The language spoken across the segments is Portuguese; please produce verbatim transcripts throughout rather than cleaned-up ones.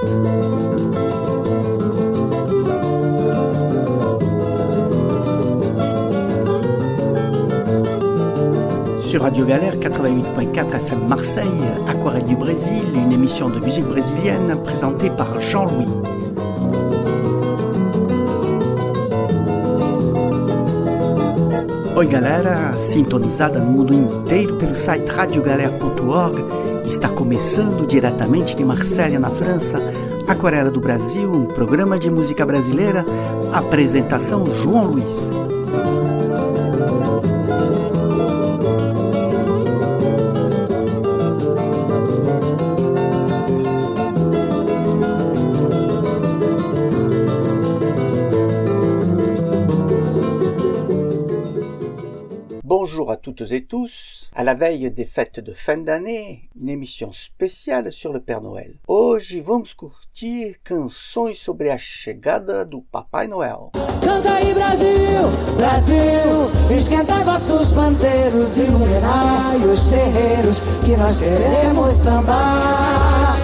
Sur Radio Galère quatre-vingt-huit point quatre F M Marseille, Aquarelle du Brésil, une émission de musique brésilienne présentée par Jean-Louis. Oi galera, sintonizada no mundo inteiro pelo site radio galera ponto org, está começando diretamente de Marselha, na França, Aquarela do Brasil, um programa de música brasileira, apresentação João Luiz. Bonjour à toutes et tous, à la veille des fêtes de fin d'année, une émission spéciale sur le Père Noël. Hoje vamos curtir canções sobre a chegada do Papai Noel. Canta aí Brasil, Brasil, esquentai vossos pandeiros, iluminai os terreiros, que nós queremos sambar.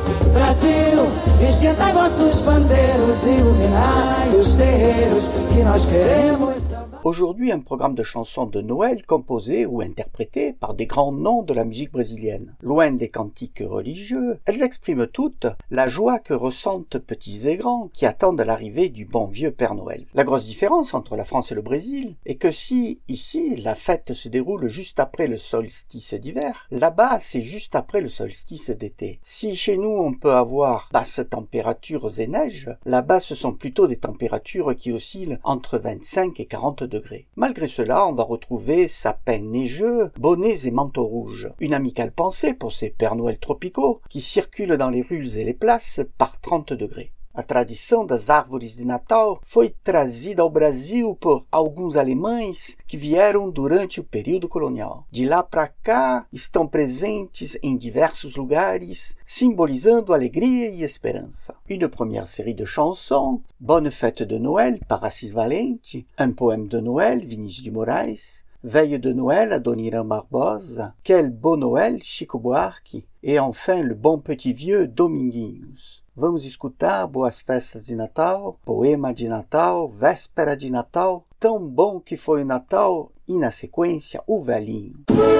Brasil, esquentai vossos pandeiros, iluminai os terreiros, que nós queremos sambar. Aujourd'hui, un programme de chansons de Noël composées ou interprétées par des grands noms de la musique brésilienne. Loin des cantiques religieux, elles expriment toutes la joie que ressentent petits et grands qui attendent l'arrivée du bon vieux Père Noël. La grosse différence entre la France et le Brésil est que si, ici, la fête se déroule juste après le solstice d'hiver, là-bas, c'est juste après le solstice d'été. Si chez nous, on peut avoir basses températures et neige, là-bas, ce sont plutôt des températures qui oscillent entre vingt-cinq et quarante degrés. Malgré cela, on va retrouver sapins neigeux, bonnets et manteaux rouges. Une amicale pensée pour ces Pères Noël tropicaux qui circulent dans les rues et les places par trente degrés. A tradição das árvores de Natal foi trazida ao Brasil por alguns alemães que vieram durante o período colonial. De lá para cá, estão presentes em diversos lugares, simbolisando alegria e esperança. Une première série de chansons, Bonne fête de Noël par Assis Valente, un poème de Noël, Vinícius de Moraes, Veille de Noël, Adoniran Barbosa, Quel beau Noël, Chico Buarque, et enfin le bon petit vieux Dominguinhos. Vamos escutar Boas Festas de Natal, Poema de Natal, Véspera de Natal, Tão bom que foi o Natal, e na sequência o Velhinho.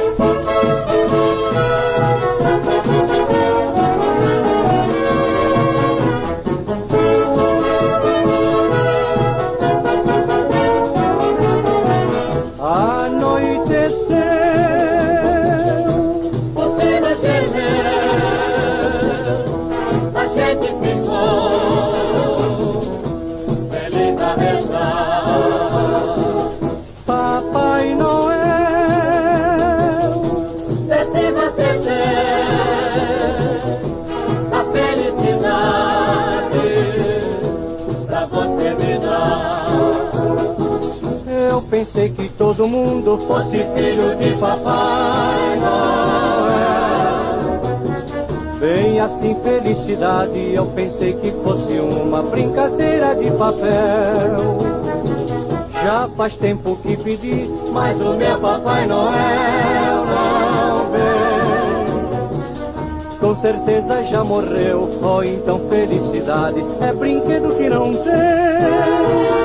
Pensei que todo mundo fosse filho de Papai Noel. Bem assim felicidade, eu pensei que fosse uma brincadeira de papel. Já faz tempo que pedi, mas o meu Papai Noel não vem. Com certeza já morreu, ou então felicidade é brinquedo que não tem.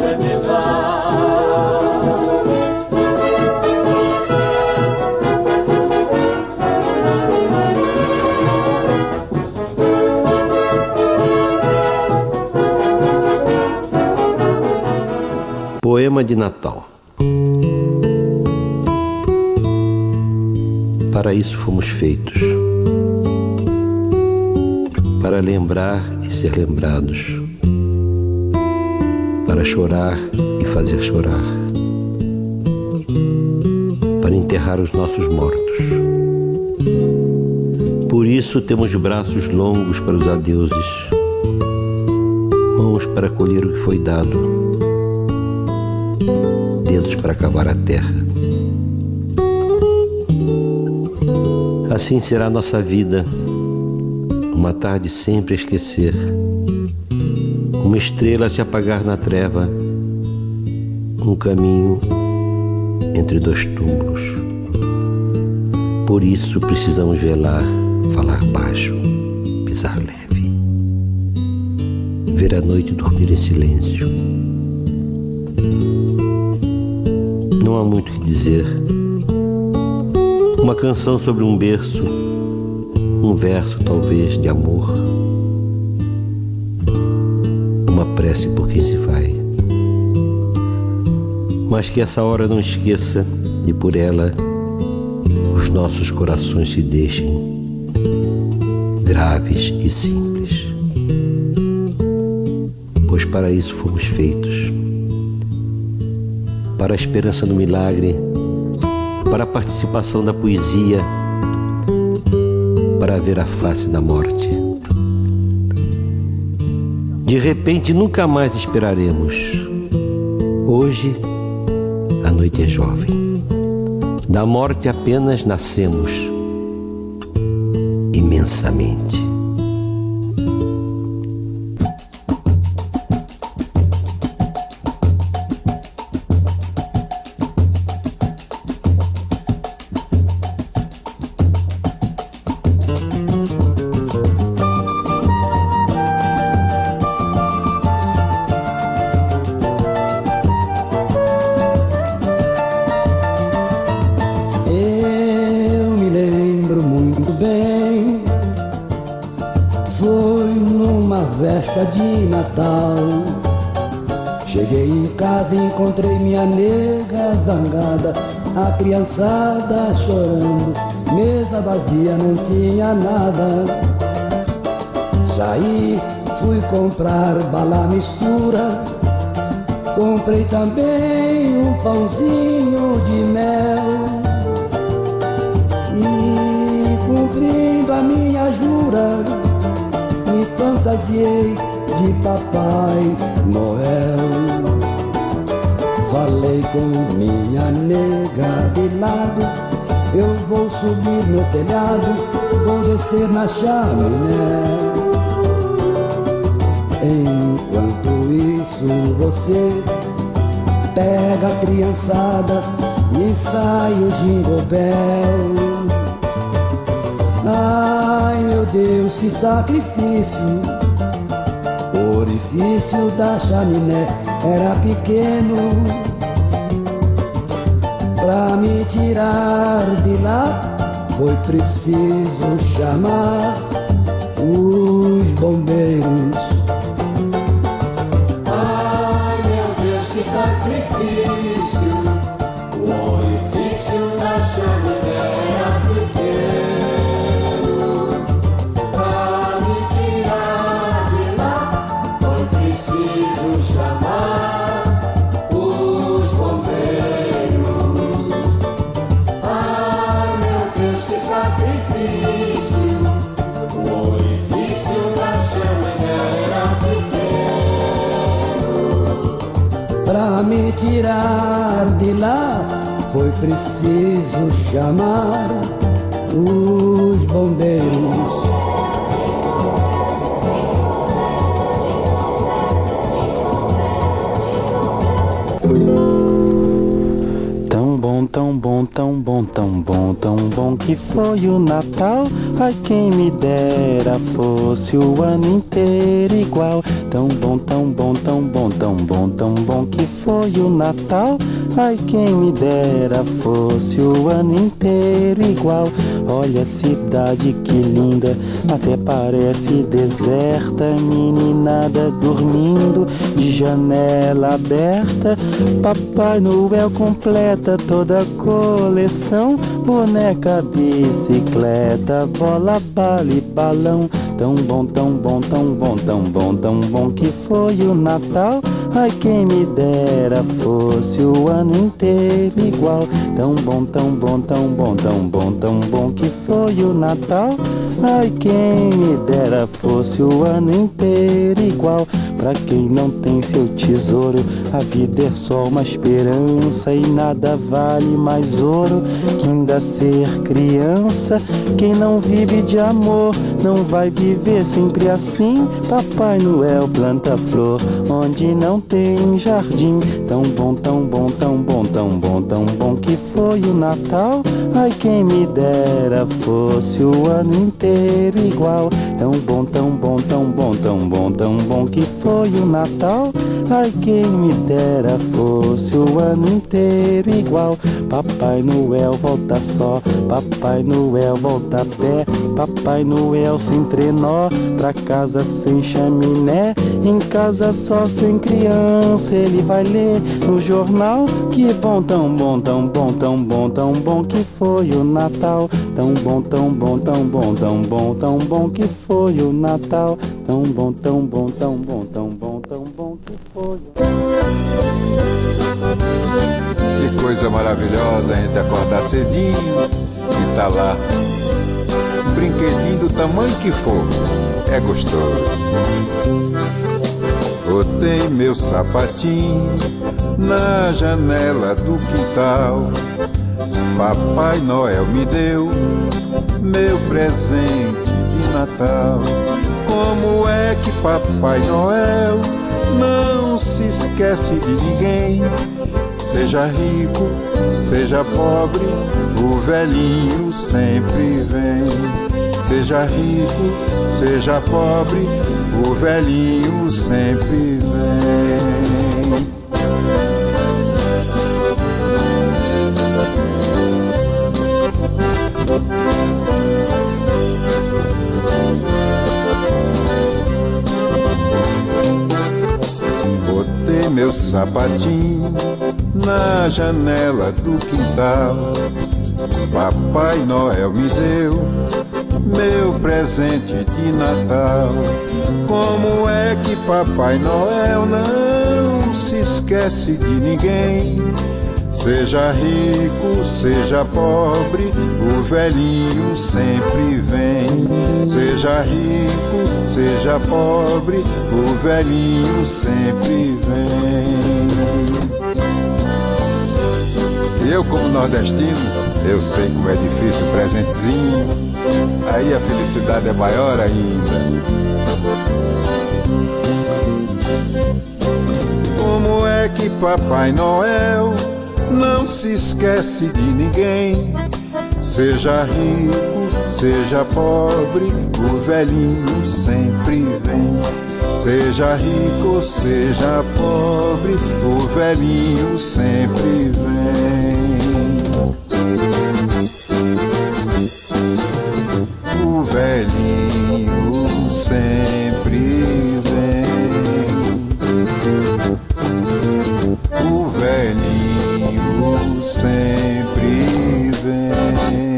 eternizar. Poema de Natal. Para isso fomos feitos, para lembrar e ser lembrados, para chorar e fazer chorar, para enterrar os nossos mortos. Por isso temos braços longos para os adeuses, mãos para colher o que foi dado, dedos para cavar a terra. Assim será nossa vida, uma tarde sempre a esquecer, uma estrela a se apagar na treva, um caminho entre dois túmulos. Por isso precisamos velar, falar baixo, pisar leve, ver a noite dormir em silêncio. Não há muito o que dizer. Uma canção sobre um berço, um verso talvez de amor, uma prece por quem se vai. Mas que essa hora não esqueça e por ela os nossos corações se deixem graves e simples, pois para isso fomos feitos, para a esperança no milagre, para a participação da poesia, para ver a face da morte. De repente nunca mais esperaremos. Hoje a noite é jovem, da morte apenas nascemos imensamente. De Natal, cheguei em casa e encontrei minha nega zangada, a criançada chorando, mesa vazia, não tinha nada. Saí, fui comprar bala mistura, comprei também um pãozinho de mel e, cumprindo a minha jura, me fantasiei de Papai Noel. Falei com minha nega de lado, eu vou subir no telhado, vou descer na chaminé. Enquanto isso você pega a criançada e ensaia o Jingle Bell. Ai meu Deus, que sacrifício! O orifício da chaminé era pequeno. Pra me tirar de lá foi preciso chamar os bombeiros. Ai meu Deus, que sacrifício! O orifício da chaminé era pequeno. Preciso chamar os bombeiros. Ai meu Deus, que sacrifício! O orifício da chaminé era pequeno. Pra me tirar de lá foi preciso chamar os bombeiros. Tão bom, tão bom, tão bom, tão bom que foi o Natal. Ai, quem me dera fosse o ano inteiro igual. Tão bom, tão bom, tão bom, tão bom, tão bom que foi o Natal. Ai, quem me dera fosse o ano inteiro igual. Olha a cidade que linda, até parece deserta. Meninada dormindo, de janela aberta. Papai Noel completa toda a coleção. Boneca, bicicleta, bola, bala e balão. Tão bom, tão bom, tão bom, tão bom, tão bom que foi o Natal. Ai, quem me dera fosse o ano inteiro igual. Tão bom, tão bom, tão bom, tão bom, tão bom que foi o Natal. Ai, quem me dera fosse o ano inteiro igual. Pra quem não tem seu tesouro, a vida é só uma esperança e nada vale mais ouro que ainda ser criança. Quem não vive de amor não vai viver sempre assim. Papai Noel planta flor onde não tem jardim. Tão bom, tão bom, tão bom, tão bom, tão bom que foi o Natal. Ai, quem me dera fosse o ano inteiro igual. Tão bom, tão bom, tão bom, tão bom, tão bom que foi o Natal. Ai, quem me dera fosse o ano inteiro igual. Papai Noel volta só, Papai Noel volta a pé. Papai Noel sem trenó, pra casa sem chaminé. Em casa só sem criança, ele vai ler no jornal. Que bom, tão bom, tão bom, tão bom, tão bom que foi o Natal. Tão bom, tão bom, tão bom, tão bom, tão bom que foi o Natal. Tão bom, tão bom, tão bom, tão bom, tão bom que foi o Que coisa maravilhosa a gente acordar cedinho e tá lá. Um brinquedinho do tamanho que for, é gostoso. Botei meu sapatinho na janela do quintal. Papai Noel me deu meu presente de Natal. Como é que Papai Noel não se esquece de ninguém? Seja rico, seja pobre, o velhinho sempre vem. Seja rico, seja pobre, o velhinho sempre vem. Botei meu sapatinho na janela do quintal. Papai Noel me deu meu presente de Natal. Como é que Papai Noel não se esquece de ninguém? Seja rico, seja pobre, o velhinho sempre vem. Seja rico, seja pobre, o velhinho sempre vem. E eu, como nordestino, eu sei como é difícil o presentezinho. Aí a felicidade é maior ainda. Como é que Papai Noel não se esquece de ninguém? Seja rico, seja pobre, o velhinho sempre vem. Seja rico, seja pobre, o velhinho sempre vem. O velhinho sempre vem. O velhinho sempre vem.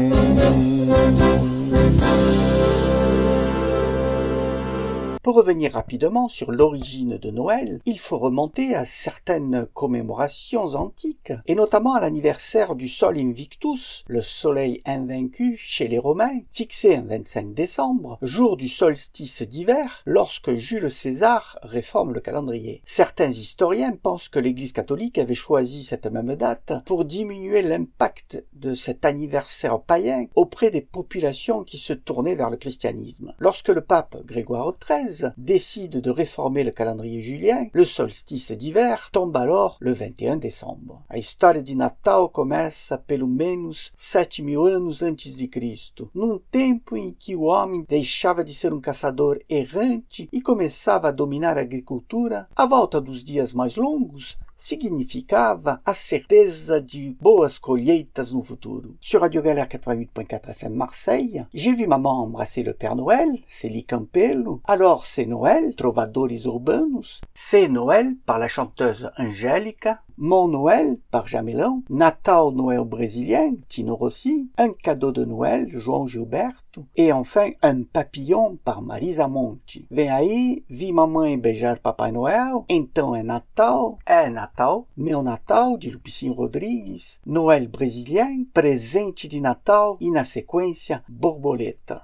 Pour revenir rapidement sur l'origine de Noël, il faut remonter à certaines commémorations antiques, et notamment à l'anniversaire du Sol Invictus, le soleil invaincu chez les Romains, fixé un vingt-cinq décembre, jour du solstice d'hiver, lorsque Jules César réforme le calendrier. Certains historiens pensent que l'Église catholique avait choisi cette même date pour diminuer l'impact de cet anniversaire païen auprès des populations qui se tournaient vers le christianisme. Lorsque le pape Grégoire treize française décide de réformer le calendrier julien, le solstice d'hiver tombe alors le vingt et un décembre. A história de Natal começa pelo menos sete mil anos antes de Cristo, num tempo em que o homem deixava de ser um caçador errante e começava a dominar a agricultura. A volta dos dias mais longos significava a certeza de boas colheitas no futuro. Sur Radio Galère quatre-vingt-huit point quatre F M Marseille, j'ai vu maman embrasser le Père Noël, Célie Campello. Alors c'est Noël, Trovadores Urbanos. C'est Noël par la chanteuse Angélica. Mon Noël par Jamelão. Natal Noël brésilien, Tino Rossi. Un cadeau de Noël, João Gilberto. Et enfin Un papillon par Marisa Monte. Vem aí, vi mamãe beijar Papai Noel. Então é Natal, é Natal, meu Natal de Lupicínio Rodrigues. Noël brésilien, presente de Natal e na sequência borboleta.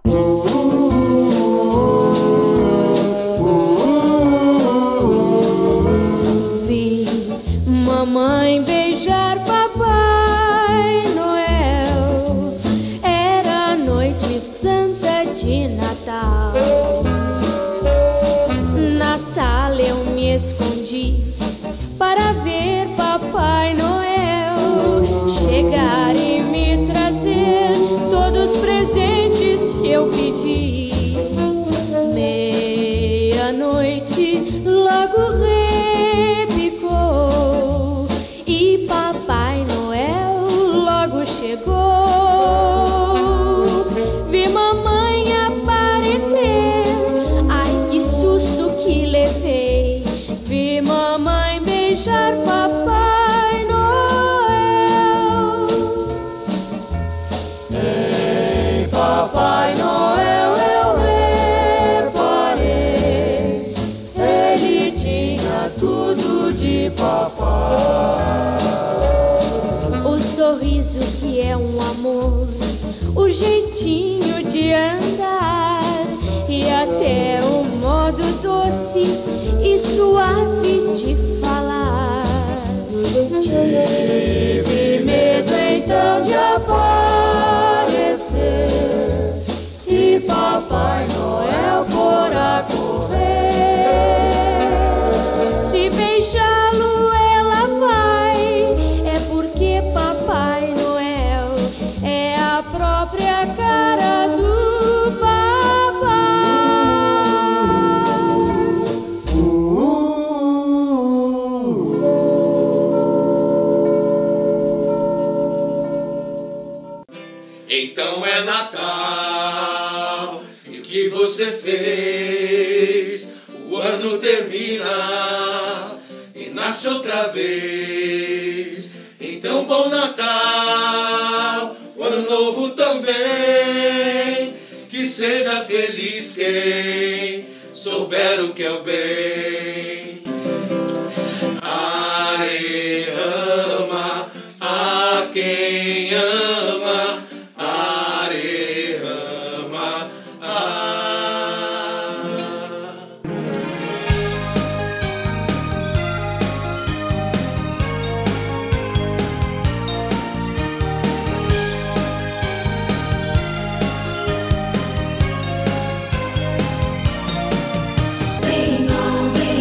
Mamãe beijar Papai Noel, era a noite santa de Natal. Na sala eu me escondi para ver Papai Noel chegar e me trazer todos os presentes que eu pedi. Meia-noite logo repicou e Papai Noel logo chegou. Vi mamãe aparecer, ai que susto que levei. Vi mamãe beijar Papai Noel. Ei, Papai Noel, eu reparei, ele tinha tudo de papai. O sorriso que é um amor, o jeitinho de andar e até o modo doce e suave de falar. Tive medo então de aparecer e Papai Noel fora correr. Se beijá-lo ela vai, é porque Papai Noel é a própria cara do papai. Então é Natal, e o que você fez? O ano termina e nasce outra vez. Então bom Natal, o ano novo também. Que seja feliz quem souber o que é o bem. Are ama a quem ama. Are ama a. Bring on, bring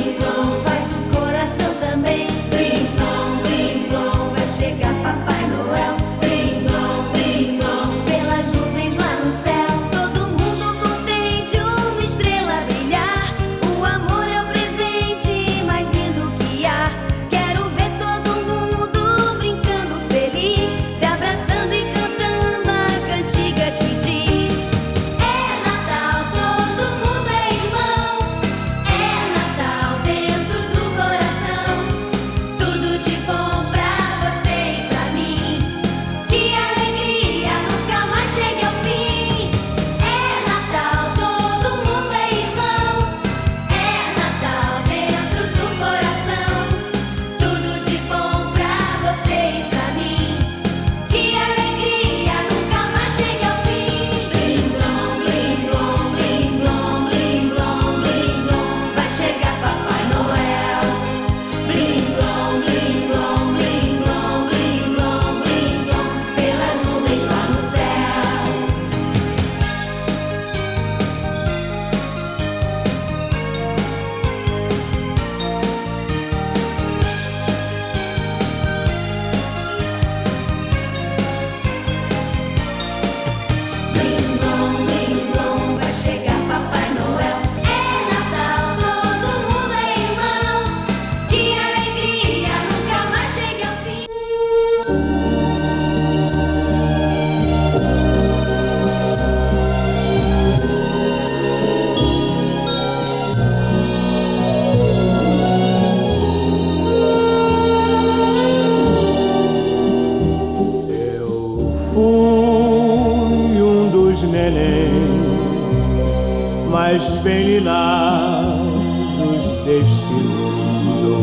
mais bem lilados deste mundo.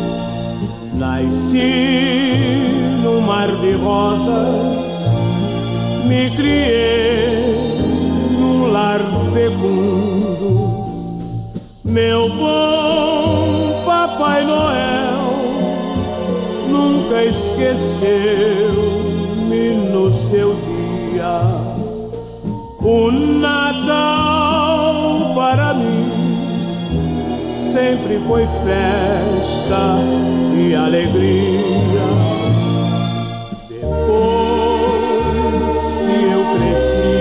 Nasci num mar de rosas, me criei num lar fecundo. Meu bom Papai Noel nunca esqueceu-me no seu dia. O Natal para mim sempre foi festa e alegria. Depois que eu cresci,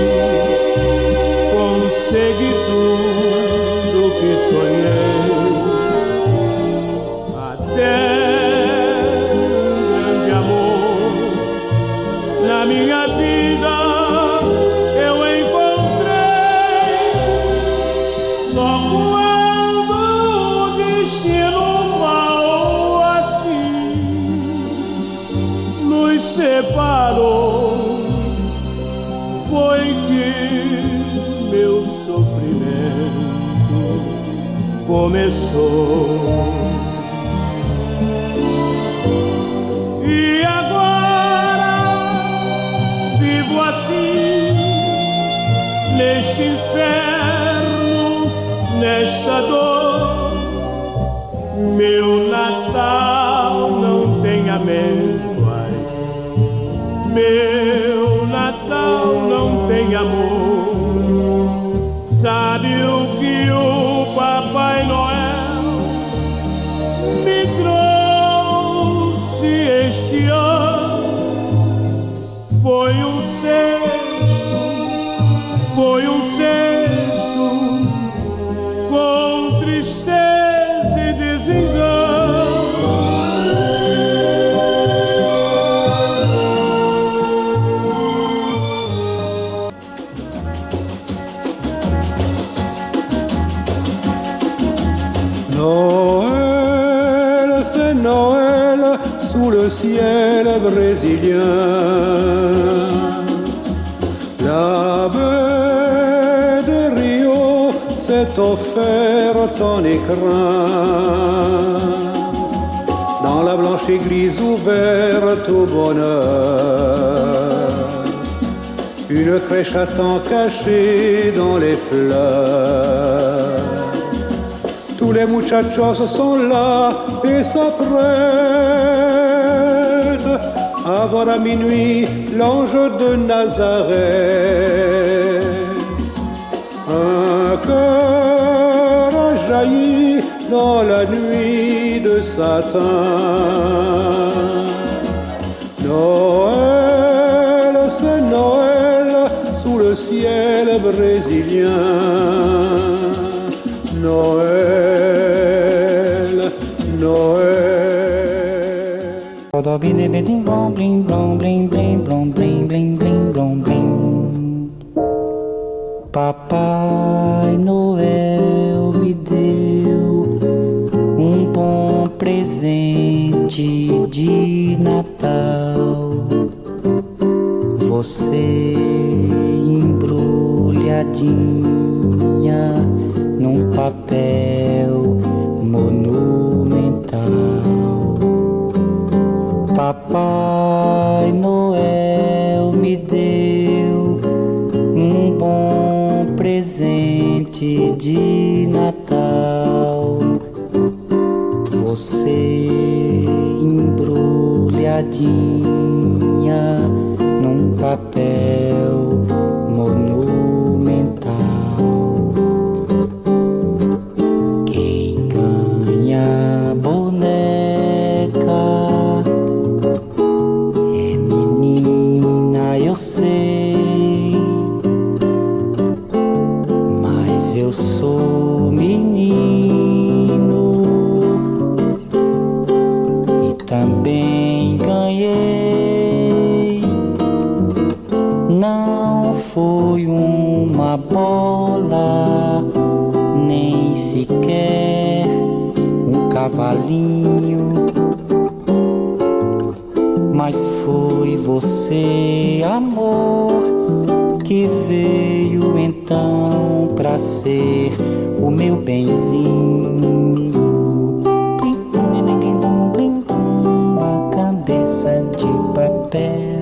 consegui tudo que sonhei. Até um grande amor na minha vida eu encontrei. Só quando o destino mal assim nos separou foi que meu sofrimento começou. E agora vivo assim, neste inferno, nesta dor. Meu Natal não tem amêndoas, meu Natal não tem amor. Sabe o que o Papai Noel me trouxe este ano? Foi um cesto, foi um cesto com tristeza e desengano. Noël, c'est Noël sous le ciel brésilien. La baie de Rio s'est offerte en écrin. Dans la blanche église ouverte au bonheur, une crèche attend cachée dans les fleurs. Tous les muchachos sont là et s'apprêtent à voir à minuit l'ange de Nazareth. Un cœur a jailli dans la nuit de satin. Noël, c'est Noël sous le ciel brésilien. Noël, Noël. Papai Noel me deu um bom presente de Natal. Você embrulhadinha num papel monumental. Papai Noel me deu um bom presente de Natal. Você embrulhadinha num papel monumental. Quem ganha boneca é menina, eu sei, mas eu sou menino e também ganhei. Não foi uma bola, nem sequer um cavalinho, mas foi você, amor, que veio então pra pra ser o meu benzinho. Uma cabeça de papel.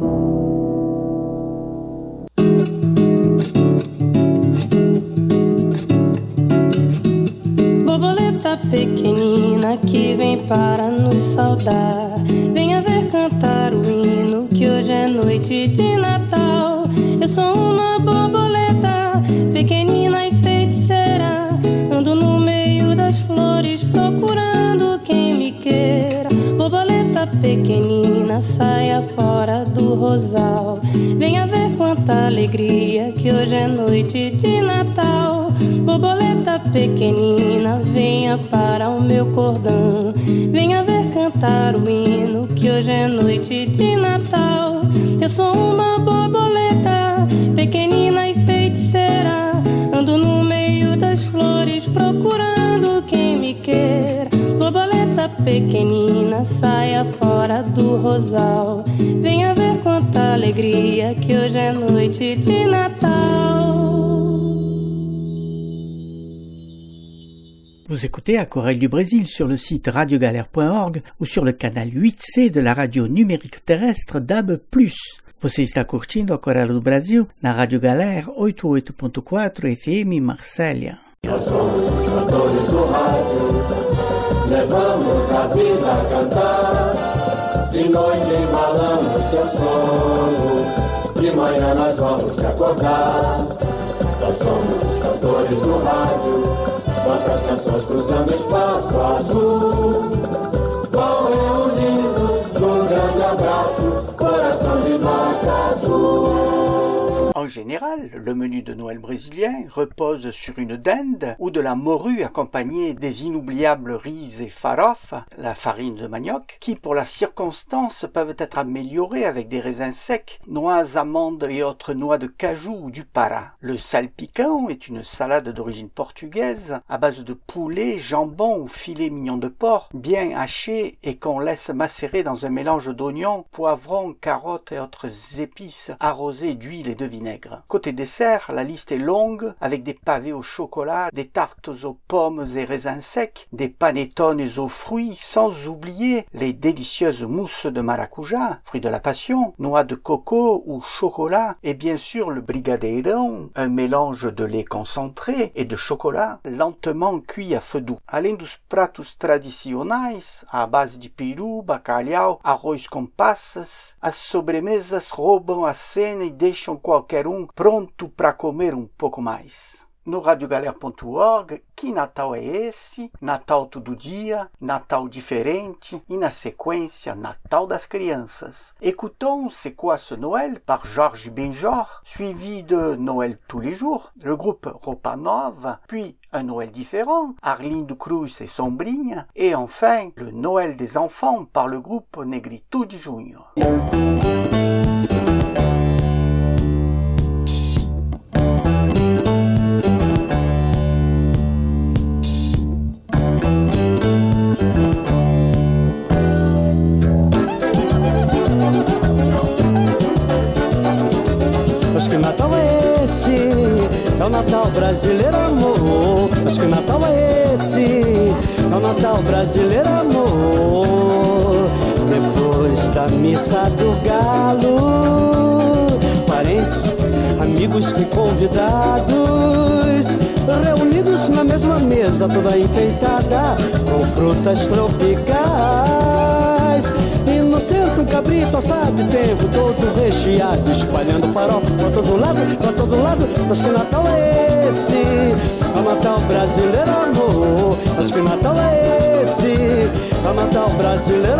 Borboleta pequenina que vem para nos saudar, venha ver cantar o hino que hoje é noite de Natal. Eu sou uma borboleta pequenina e feiticeira, ando no meio das flores procurando quem me queira. Borboleta pequenina, saia fora do rosal, venha ver quanta alegria que hoje é noite de Natal. Borboleta pequenina, venha para o meu cordão, venha ver cantar o hino que hoje é noite de Natal. Eu sou uma borboleta pequenina e feiticeira, ando no meio das flores procurando quem me queira. Borboleta pequenina, saia fora do rosal, venha ver quanta alegria que hoje é noite de Natal. Vous écoutez Aquarelle du Brésil sur le site radio galère point org ou sur le canal huit C de la radio numérique terrestre D A B plus. Você está curtindo Aquarelle do Brasil na Rádio Galère oitenta e oito ponto quatro F M Marsella. Nós somos os cantores do rádio, levamos a vida a cantar. De noite embalamos teu sono, de manhã nós vamos te acordar. Nós somos os cantores do rádio, nossas canções cruzando espaço azul, vão reunindo num grande abraço, coração de nota azul. En général, le menu de Noël brésilien repose sur une dinde ou de la morue accompagnée des inoubliables riz et farofa, la farine de manioc, qui pour la circonstance peuvent être améliorées avec des raisins secs, noix, amandes et autres noix de cajou ou du para. Le salpicão est une salade d'origine portugaise à base de poulet, jambon ou filet mignon de porc, bien haché et qu'on laisse macérer dans un mélange d'oignons, poivrons, carottes et autres épices arrosées d'huile et de vinaigre. Côté dessert, la liste est longue avec des pavés au chocolat, des tartes aux pommes et raisins secs, des panettones aux fruits, sans oublier les délicieuses mousses de maracuja, fruits de la passion, noix de coco ou chocolat et bien sûr le brigadeirão, un mélange de lait concentré et de chocolat lentement cuit à feu doux. Além dos pratos tradicionais, à base de peru, bacalhau, arroz com passas, as sobremesas roubam a cena e deixam qualquer um pronto para comer um pouco mais. No radio galère ponto org, que Natal é esse? Natal todo dia, Natal diferente e na sequência Natal das crianças. Écoutons C'est quoi ce Noël par Jorge Benjor, suivi de Noël tous les jours, le groupe Roupa Nova, puis Un Noël différent, Arlindo Cruz et Sombrinha, et enfin le Noël des enfants par le groupe Negritude Junior. Mas que Natal é esse? É o Natal brasileiro, amor. Mas que Natal é esse? É o Natal brasileiro, amor. Depois da missa do galo, parentes, amigos e convidados, reunidos na mesma mesa, toda enfeitada com frutas tropicais. E no centro um cabrito assado e tempo todo recheado, espalhando farofa pra todo lado, pra todo lado. Mas que Natal é esse? É o Natal brasileiro, amor. Mas que Natal é esse? É o Natal brasileiro,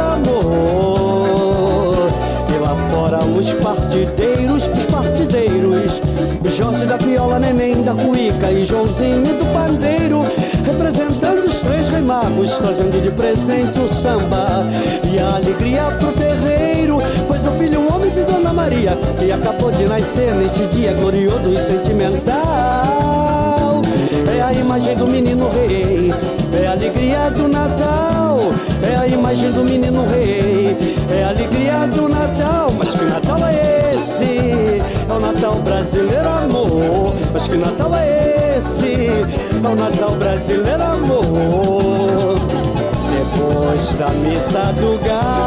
amor. E lá fora os partideiros, os partideiros, Jorge da Viola, Neném da Cuíca e Joãozinho do Pandeiro, representando os três reis magos, trazendo de presente o samba e a alegria pro terreiro. Pois o filho, um homem de Dona Maria, que acabou de nascer nesse dia glorioso e sentimental, é a imagem do menino rei, é a alegria do Natal, é a imagem do menino rei, é a alegria do Natal. Mas que Natal é esse? É o Natal brasileiro, amor. Mas que Natal é esse? esse, é o Natal brasileiro, amor. Depois da missa do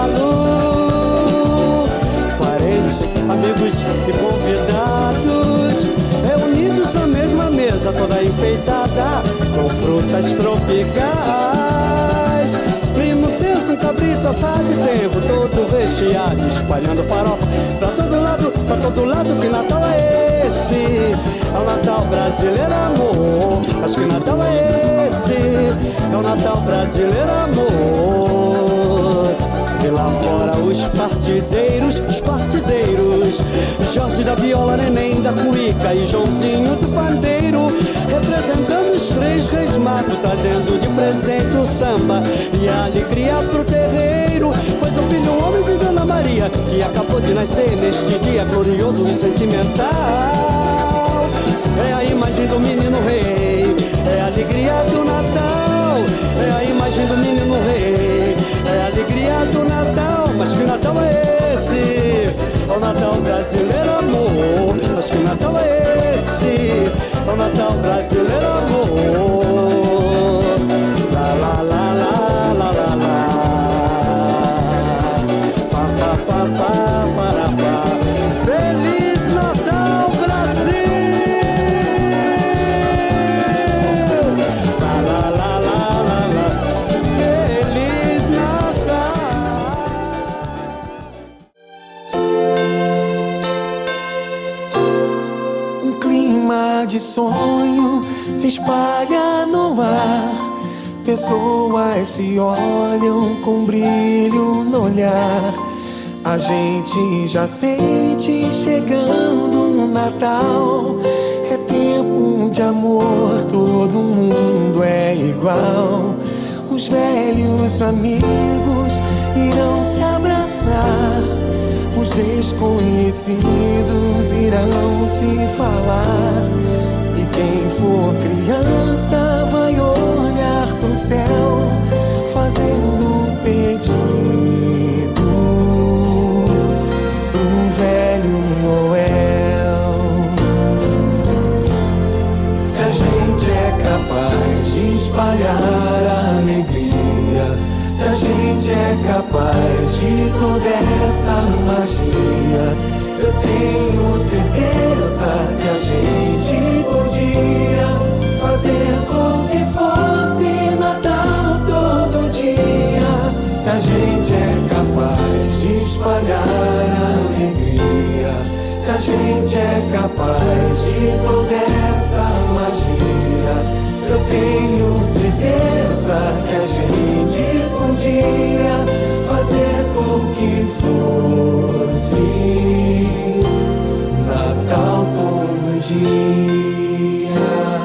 galo, parentes, amigos e convidados reunidos na mesma mesa, toda enfeitada com frutas tropicais. E no centro um cabrito assado e tempo todo recheado, espalhando farofa pra todo lado, pra todo lado. Que Natal é esse? É o Natal brasileiro, amor. Acho que Natal é esse, é o Natal brasileiro, amor. E lá fora os partideiros, os partideiros, Jorge da viola, Neném da cuíca e Joãozinho do pandeiro, representando os três reis magos, trazendo de presente o samba e a alegria pro terreiro. Pois o filho, o homem de Dona Maria, que acabou de nascer neste dia glorioso e sentimental, é a imagem do menino rei, é a alegria do Natal, é a imagem do menino rei, é a alegria do Natal. Mas que Natal é esse? É o Natal brasileiro, amor. Mas que Natal é esse? É o Natal brasileiro, amor. La la la la la la la. Pa pa pa pa para pa. Feliz Natal, Brasil! La la la la la la. Feliz de sonho se espalha no ar. Pessoas se olham com brilho no olhar. A gente já sente chegando o Natal. É tempo de amor, todo mundo é igual. Os velhos amigos irão se abraçar. Os desconhecidos irão se falar. E quem for criança vai olhar pro céu, fazendo um pedido pro velho Noel. Se a gente é capaz de espalhar a alegria, se a gente é capaz de toda essa magia, eu tenho certeza que a gente podia fazer com que fosse Natal todo dia. Se a gente é capaz de espalhar a alegria, se a gente é capaz de toda essa magia, eu tenho certeza que a gente podia fazer com que fosse Natal todo dia.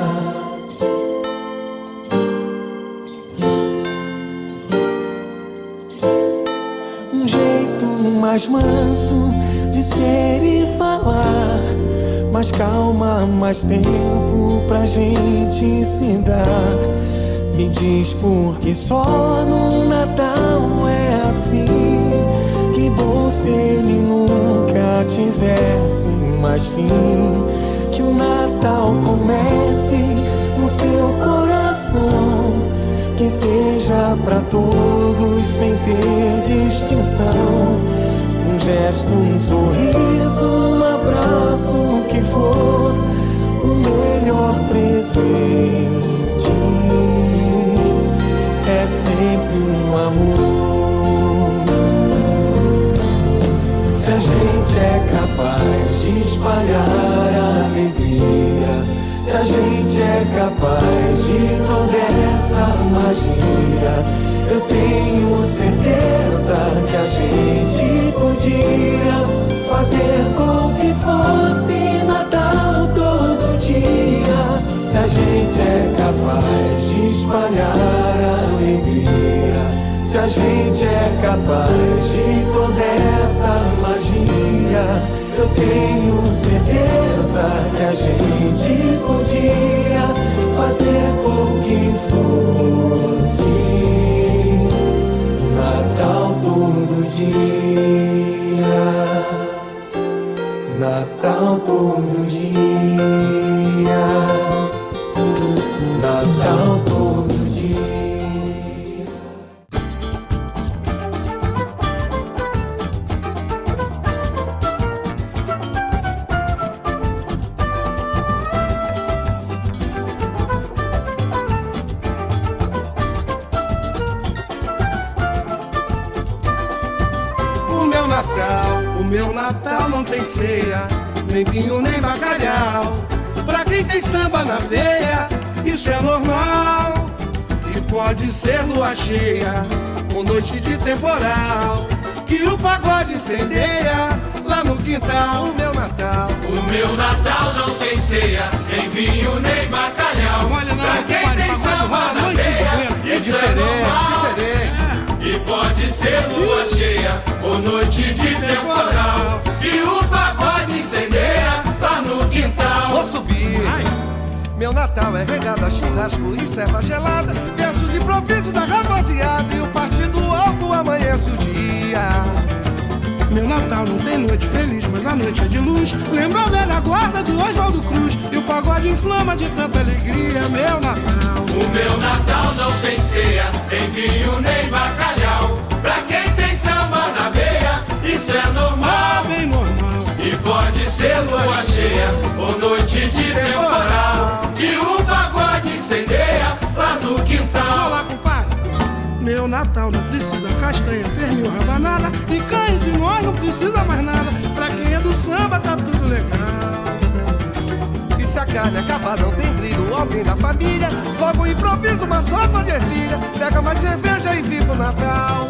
Um jeito mais manso de ser e falar, mais calma, mais tempo pra gente se dar. Me diz por que só no Natal é assim. Que bom se ele nunca tivesse mais fim. Que o Natal comece no seu coração, que seja pra todos sem ter distinção. Um gesto, um sorriso, um abraço, o que for, o melhor presente é sempre um amor. Se a gente é capaz de espalhar a alegria, se a gente é capaz de toda essa magia, eu tenho certeza que a gente podia fazer com que fosse Natal todo dia. Se a gente é capaz de espalhar a alegria, se a gente é capaz de toda essa magia, eu tenho certeza que a gente podia fazer com que fosse Natal todo dia, Natal todo dia. Natal, o meu Natal não tem ceia, nem vinho nem bacalhau. Pra quem tem samba na veia, isso é normal. E pode ser lua cheia ou noite de temporal, que o pagode incendeia lá no quintal. O meu Natal, o meu Natal não tem ceia, nem vinho nem bacalhau. Olha, não, pra quem tem samba na veia, isso é normal. E pode ser lua cheia ou noite de temporal, que o pagode incendeia lá no quintal. Vou subir. Ai. Meu Natal é regado a churrasco e serva gelada, verso de improviso da rapaziada, e o partido alto amanhece o dia. Meu Natal não tem noite feliz, mas a noite é de luz. Lembra a velha guarda do Oswaldo Cruz, e o pagode inflama de tanta alegria. Meu Natal, o meu Natal não tem ceia, nem vinho nem bacalhau. Pra quem tem samba na veia, isso é normal, bem normal. E pode ser lua cheia ou noite de temporal, que o pagode incendeia lá no quintal. Olá, compadre. Meu Natal não precisa castanha, pernil, rabanada, e cá entre nós não precisa mais nada. Pra quem é do samba tá tudo legal. E se a carne acabar não tem brilho, alguém da família, logo improvisa uma sopa de ervilha, pega mais cerveja e viva o Natal.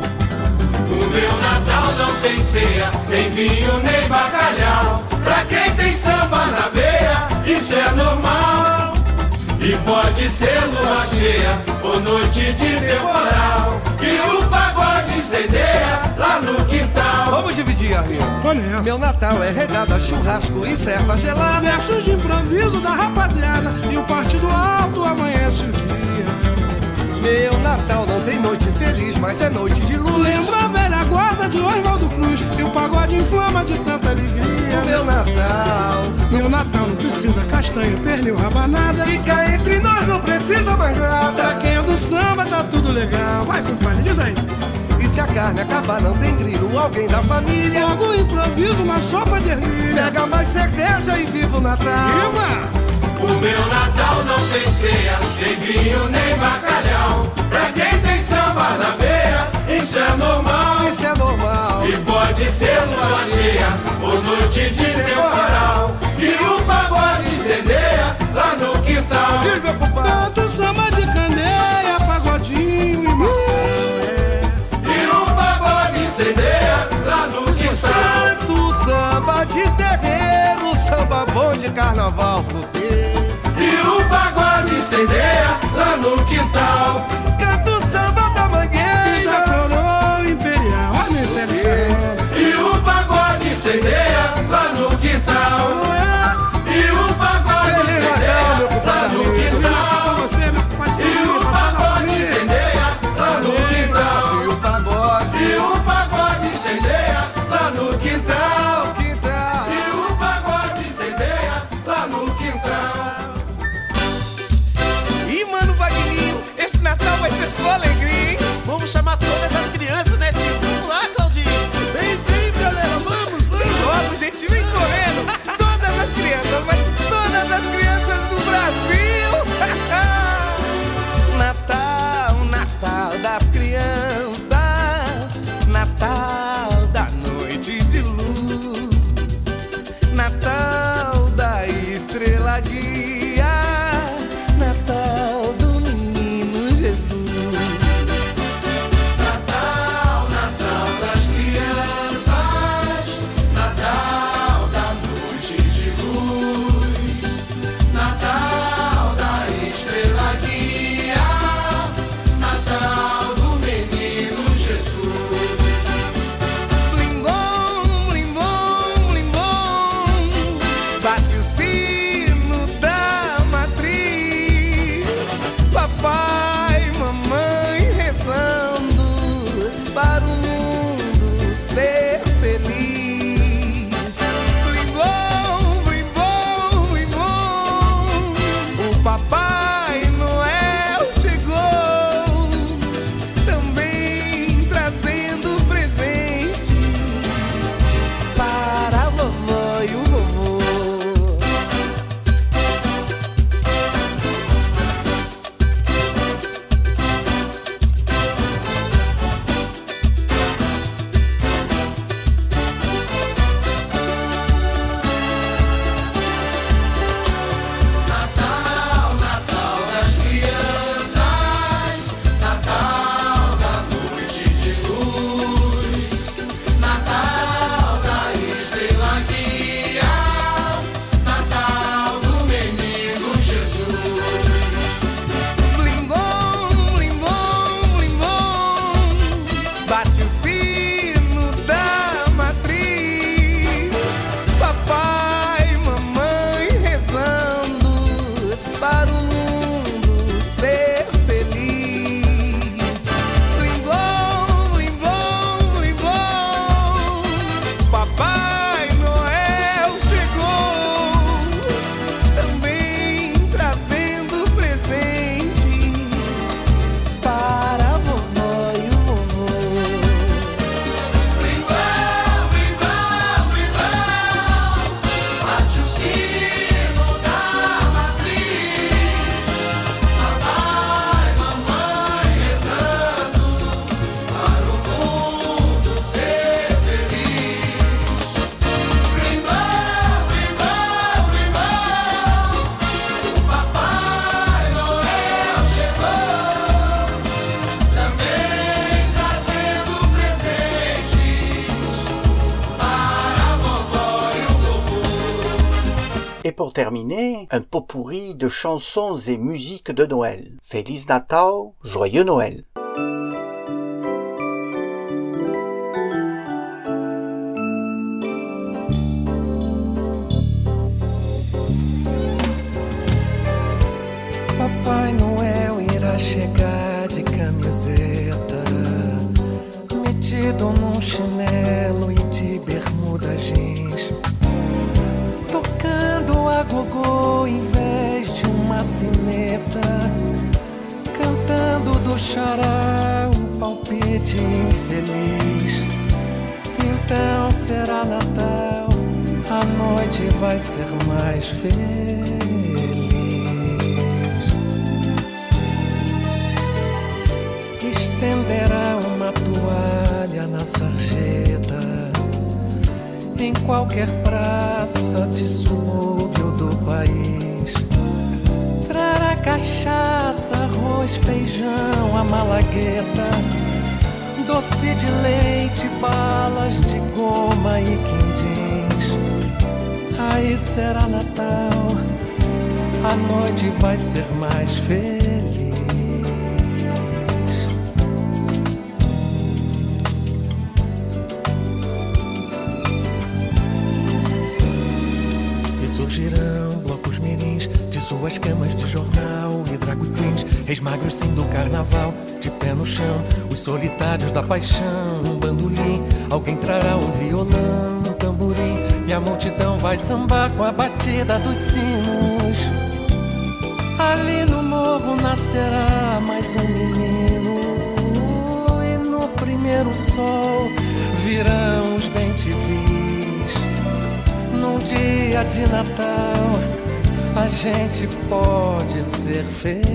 O meu Natal não tem ceia, nem vinho nem bacalhau. Pra quem tem samba na veia, isso é normal. E pode ser lua cheia ou noite de temporal, que o pagode incendeia lá no quintal. Vamos dividir a rima. Meu Natal é regado a churrasco e serva gelada, versos de improviso da rapaziada, e o partido alto amanhece o dia. Meu Natal não tem noite feliz, mas é noite de luz. Lembra a velha guarda de Oswaldo Cruz, e o pagode inflama de tanta alegria. Meu Natal, meu Natal não precisa castanha, pernil, rabanada, e cá entre nós não precisa mais nada. Pra quem é do samba tá tudo legal. Vai, compadre, diz aí. E se a carne acabar não tem grilo, alguém da família, logo improviso uma sopa de ervilha, pega mais cerveja e viva o Natal. Viva! O meu Natal não tem ceia, nem vinho nem bacalhau. Pra quem tem samba na veia, isso é normal. Isso é normal. E pode ser lua cheia ou noite de temporal, que o pagode incendeia lá no quintal. Diz, meu compadre. Tanto samba de candeia, pagodinho e maçã, é. E o pagode incendeia lá no quintal. Tanto samba de terreiro, samba bom de carnaval, porque e o pagode incendeia lá no quintal. Canto samba da mangueira, da coroa imperial, olha o imperial. E o pagode incendeia lá no quintal. E o pagode incendeia lá no quintal. E o pagode incendeia lá no quintal. E o pagode, e o pagode incendeia lá no quintal. E o pagode incendeia lá no quintal. Ih, mano, Vagninho, esse Natal vai ser Et pour terminer, un pot-pourri de chansons et musiques de Noël. Feliz Natal, joyeux Noël. Papai Noel irá chegar de camiseta, metido num chinelo e de bermuda jeans, tocando a gogô em vez de uma sineta, cantando do xará um palpite infeliz. Então será Natal, a noite vai ser mais feliz. Estenderá uma toalha na sarjeta, em qualquer praça de subúrbio do país. Trará cachaça, arroz, feijão, a malagueta, doce de leite, balas de goma e quindins. Aí será Natal, a noite vai ser mais feliz. Surgirão blocos mirins de suas camas de jornal e drag queens, reis magros sim do carnaval, de pé no chão, os solitários da paixão, um bandolim, alguém trará um violão, um tamborim, e a multidão vai sambar com a batida dos sinos. Ali no morro nascerá mais um menino, e no primeiro sol virão os bem-te-vis. Num dia de Natal, a gente pode ser feliz.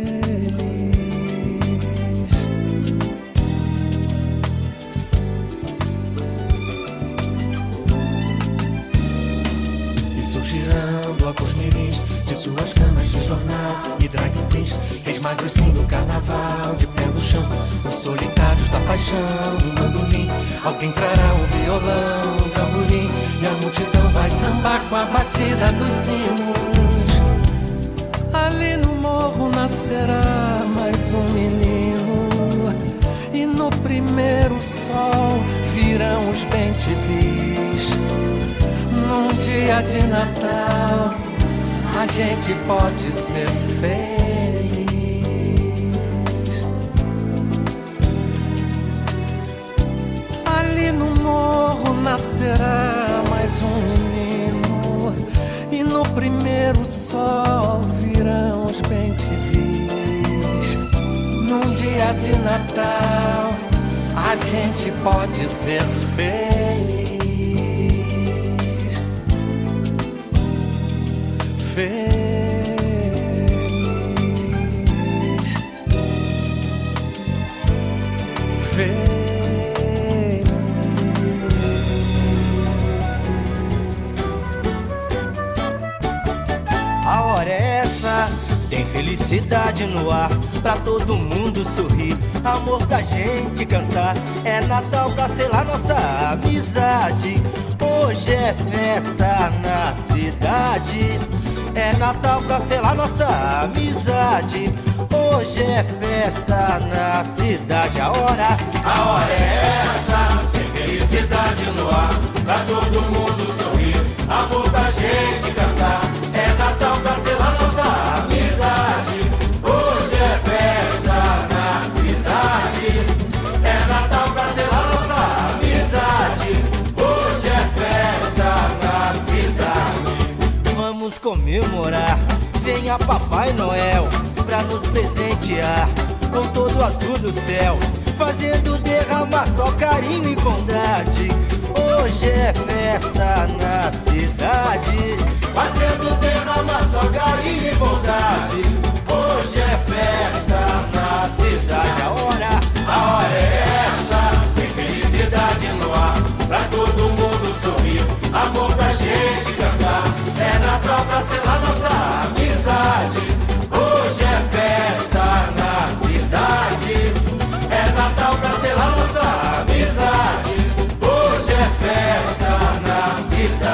E surgirão blocos mirins de suas camas de jornal e drag queens, reis magros sim do carnaval, de pé no chão, os solitários da paixão, um bandolim, alguém trará um violão, um tamborim, e a multidão vai sambar com a batida dos sinos. Ali no morro nascerá mais um menino, e no primeiro sol virão os bem-te-vis. Num dia de Natal, a gente pode ser feliz. Ali no morro nascerá mais um menino, e no primeiro sol virão os bem-te-vis. Num dia de Natal, a gente pode ser feliz. Feliz. Feliz. A hora é essa, tem felicidade no ar, pra todo mundo sorrir, amor pra gente cantar. É Natal pra selar nossa amizade, hoje é festa na cidade. É Natal pra selar nossa amizade, hoje é festa na cidade. A hora, a hora é essa, tem felicidade no ar, pra todo mundo sorrir, amor pra gente cantar. É Natal pra selar nossa amizade, hoje é festa na cidade. É Natal pra selar nossa amizade, hoje é festa na cidade. Vamos comemorar, venha Papai Noel pra nos presentear com todo o azul do céu, fazendo derramar só carinho e bondade. Hoje é festa na cidade, fazendo derramar só carinho e bondade. Hoje é festa na cidade. A hora, a hora é essa, tem felicidade no ar, pra todo mundo sorrir, amor pra gente cantar. É Natal pra selar nossa amizade, hoje é festa na cidade. É Natal pra selar nossa amizade, hoje é festa na cidade.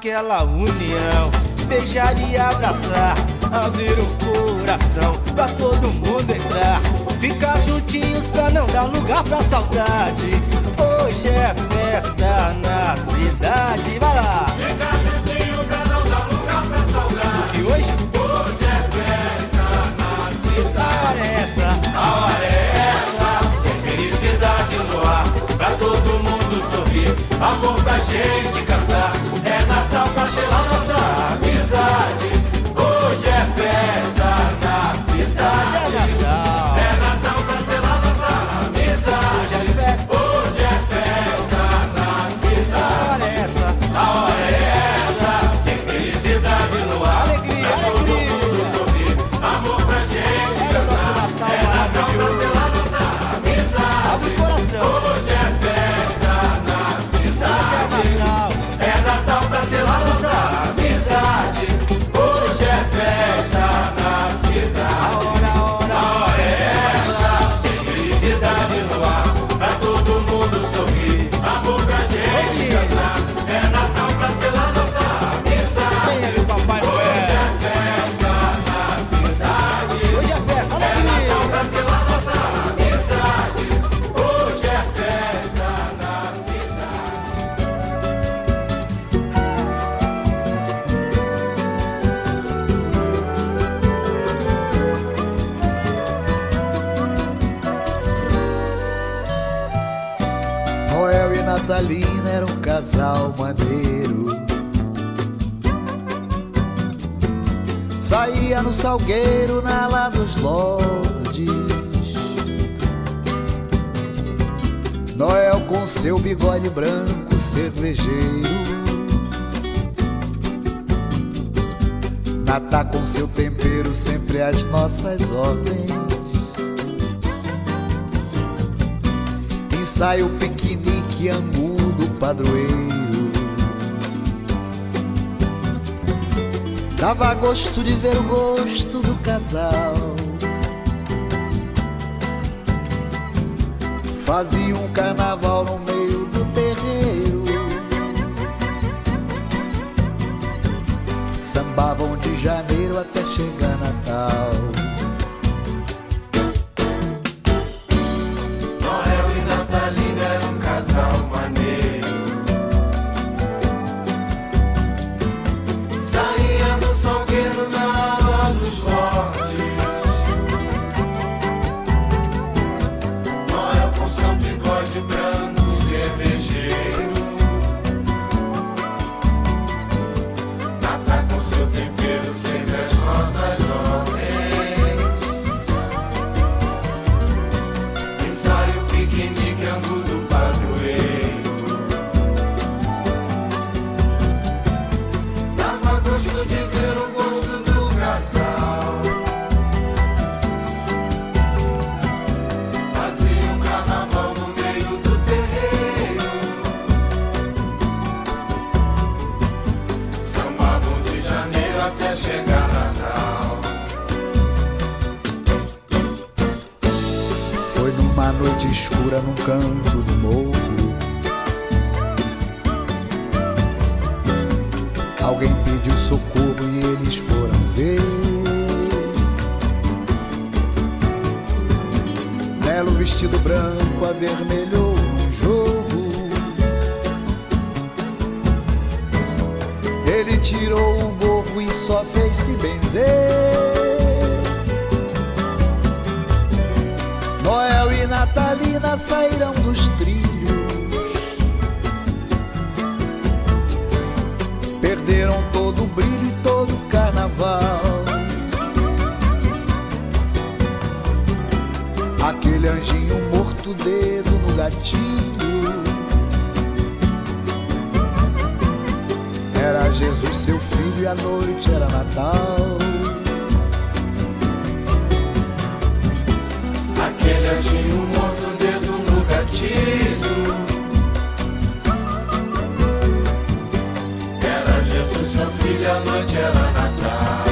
aquela união. Beijar e abraçar, abrir o coração pra todo mundo entrar. Ficar juntinhos pra não dar lugar pra saudade. Hoje é festa na cidade, vai lá! Ficar juntinho pra não dar lugar pra saudade. E hoje? Hoje é festa na cidade. A hora é essa, a hora é essa. Tem felicidade no ar, pra todo mundo sorrir. Amor pra gente cantar, é Natal pra selar nossa amizade. Hoje é festa na cidade. É Natal pra selar nossa amizade. Hoje é festa na cidade. A hora é essa. Tem felicidade no ar, pra todo mundo sorrir. Amor pra gente cantar, é Natal pra selar nossa amizade. abre o coração. Hoje é festa na cidade. É Natal pra selar nossa amizade. Hoje é festa na cidade. A hora, a hora, a hora é essa. Tem felicidade no ar, pra todo mundo sorrir. Amor pra gente cantar. É Natal pra selar nossa amizade. Papai Hoje é festa na cidade. Hoje é festa, é Natal pra selar nossa amizade. Hoje é festa na Noel e Natalina eram um casal maneiro. Saía no Salgueiro, na lá dos Lordes. Noel com seu bigode branco cervejeiro, Natá com seu tempero sempre às nossas ordens. Ensaio, piquenique, angu do padroeiro. Dava gosto de ver o gosto do casal. Fazia um carnaval no meio do terreiro. Sambavam de janeiro até chegar Natal. Noel e Natalina eram um casal maneiro. Saía do Salgueiro na ala dos Lordes. Noel com seu bigode branco cervejeiro, Natá com seu tempero sempre as nossas ordens. Ensaio, piquenique, angu do padroeiro. Dava gosto de ver o gosto do casal. Fazia um carnaval no meio do terreiro. Sambavam de janeiro até chegar Natal. Foi numa noite escura num canto do morro. Alguém pediu socorro e eles foram ver. Belo vestido branco avermelhou no jogo. Ele tirou o gorro e só fez se benzer. Noel e Natalina saíram dos trilhos. Perderam todo o brilho e todo o carnaval. Aquele anjinho morto, dedo no gatilho, era Jesus, seu filho, e a noite era Natal. Aquele anjinho morto, dedo no gatilho, era Jesus, seu filho, e a noite era Natal.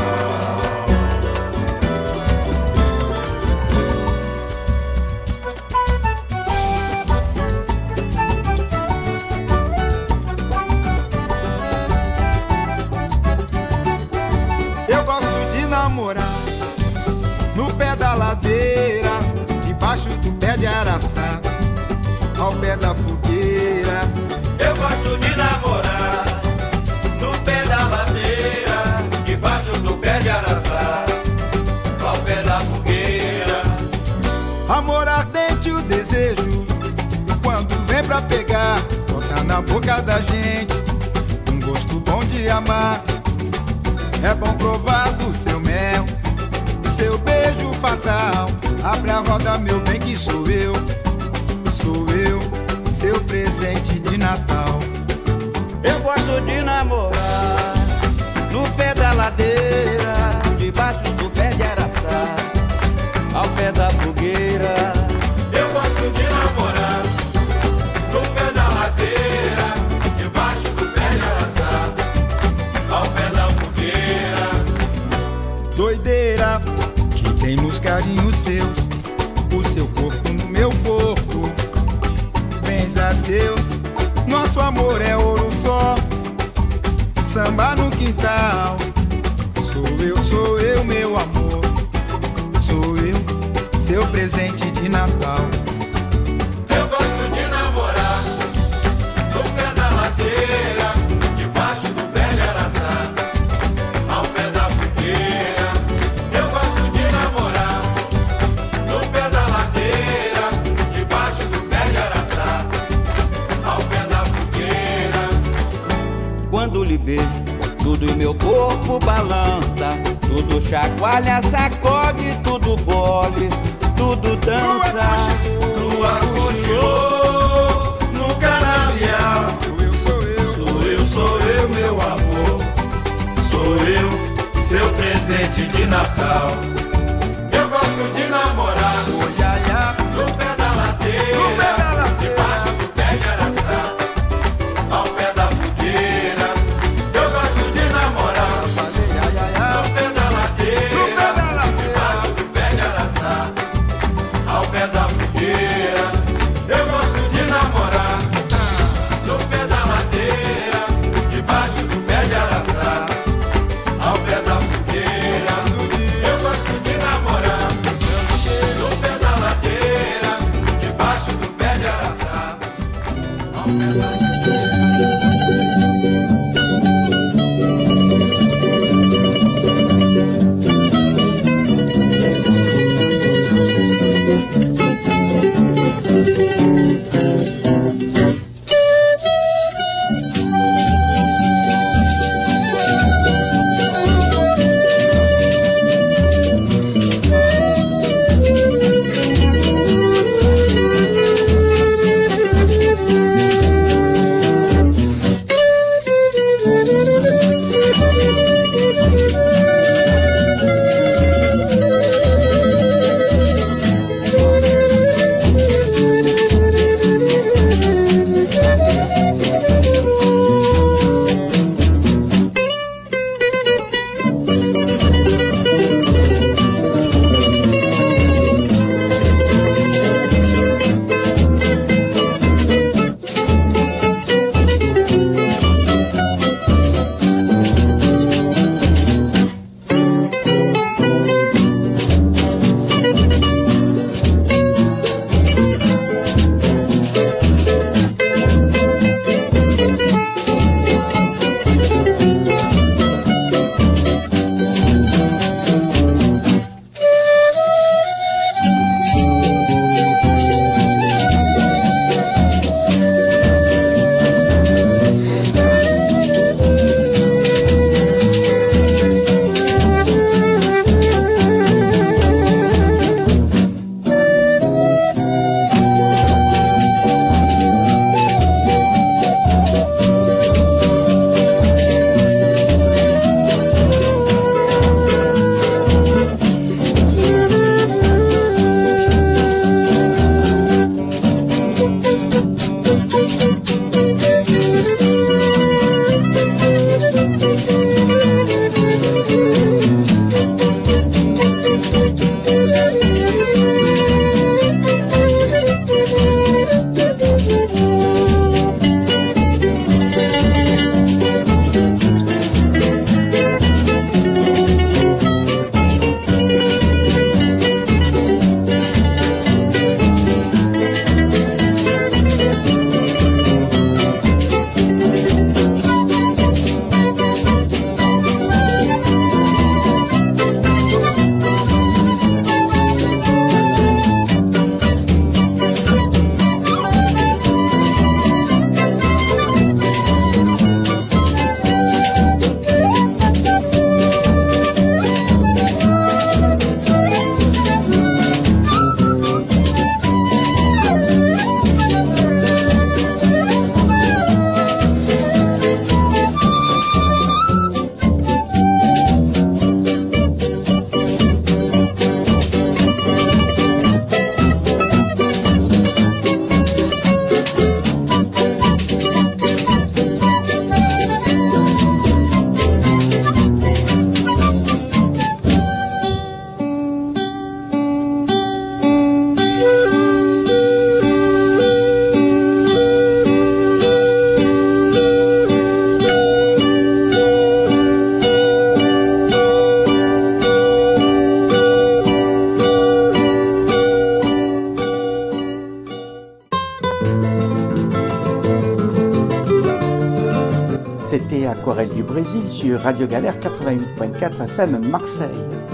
boca da gente, um gosto bom de amar. É bom provar do seu mel, seu beijo fatal. Abre a roda, meu bem, que sou eu, sou eu, seu presente de Natal. Eu gosto de namorar no pé da ladeira, debaixo do pé de araçá, ao pé da fogueira. Eu gosto de namorar no pé da ladeira, debaixo do pé de araçá, ao pé da fogueira. Doideira que tem nos carinhos seus, o seu corpo no meu corpo. Bens a Deus, nosso amor é ouro só. Samba no quintal, sou eu, sou eu, meu amor. Sou eu, seu presente de Natal. Eu gosto de namorar no pé da ladeira, debaixo do pé de araçá, ao pé da fogueira. Eu gosto de namorar no pé da ladeira, debaixo do pé de araçá, ao pé da fogueira. Quando lhe beijo, tudo em meu corpo balança, tudo chacoalha, sacode, tudo bole, tudo dança. Lua cochilou no canavial. Sou eu, sou eu, sou eu, sou eu, meu amor. Sou eu, seu presente de Natal. Eu gosto de namorar no pé da ladeira, debaixo do pé de araçá, ao pé da fogueira. Eu gosto de namorar no pé da ladeira, debaixo do pé de araçá, ao pé da fogueira. Eu gosto de namorar no pé da ladeira, debaixo do pé de araçá, ao pé da fogueira. Eu gosto C'était Aquarelle du Brésil sur Radio Galère quatre-vingt-huit virgule quatre F M Marseille.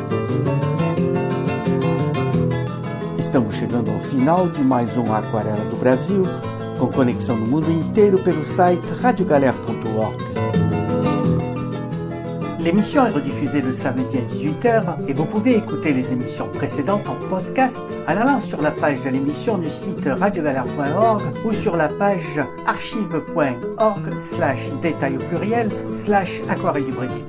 Estamos chegando ao final de mais um Aquarela do Brasil, com conexão no mundo inteiro pelo site radio galère ponto org. L'émission est rediffusée le samedi à dix-huit heures et vous pouvez écouter les émissions précédentes en podcast en allant sur la page de l'émission du site radio galère point org ou sur la page archive point org slash détail au pluriel slash Aquarelle du Brésil.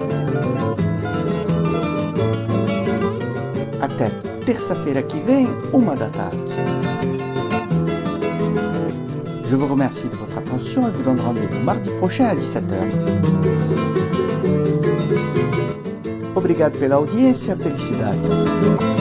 Até terça-feira que vem, uma da tarde. Je vous remercie de votre attention et vous donne rendez-vous mardi prochain à dix-sept heures. Obrigado pela audiência, felicidade.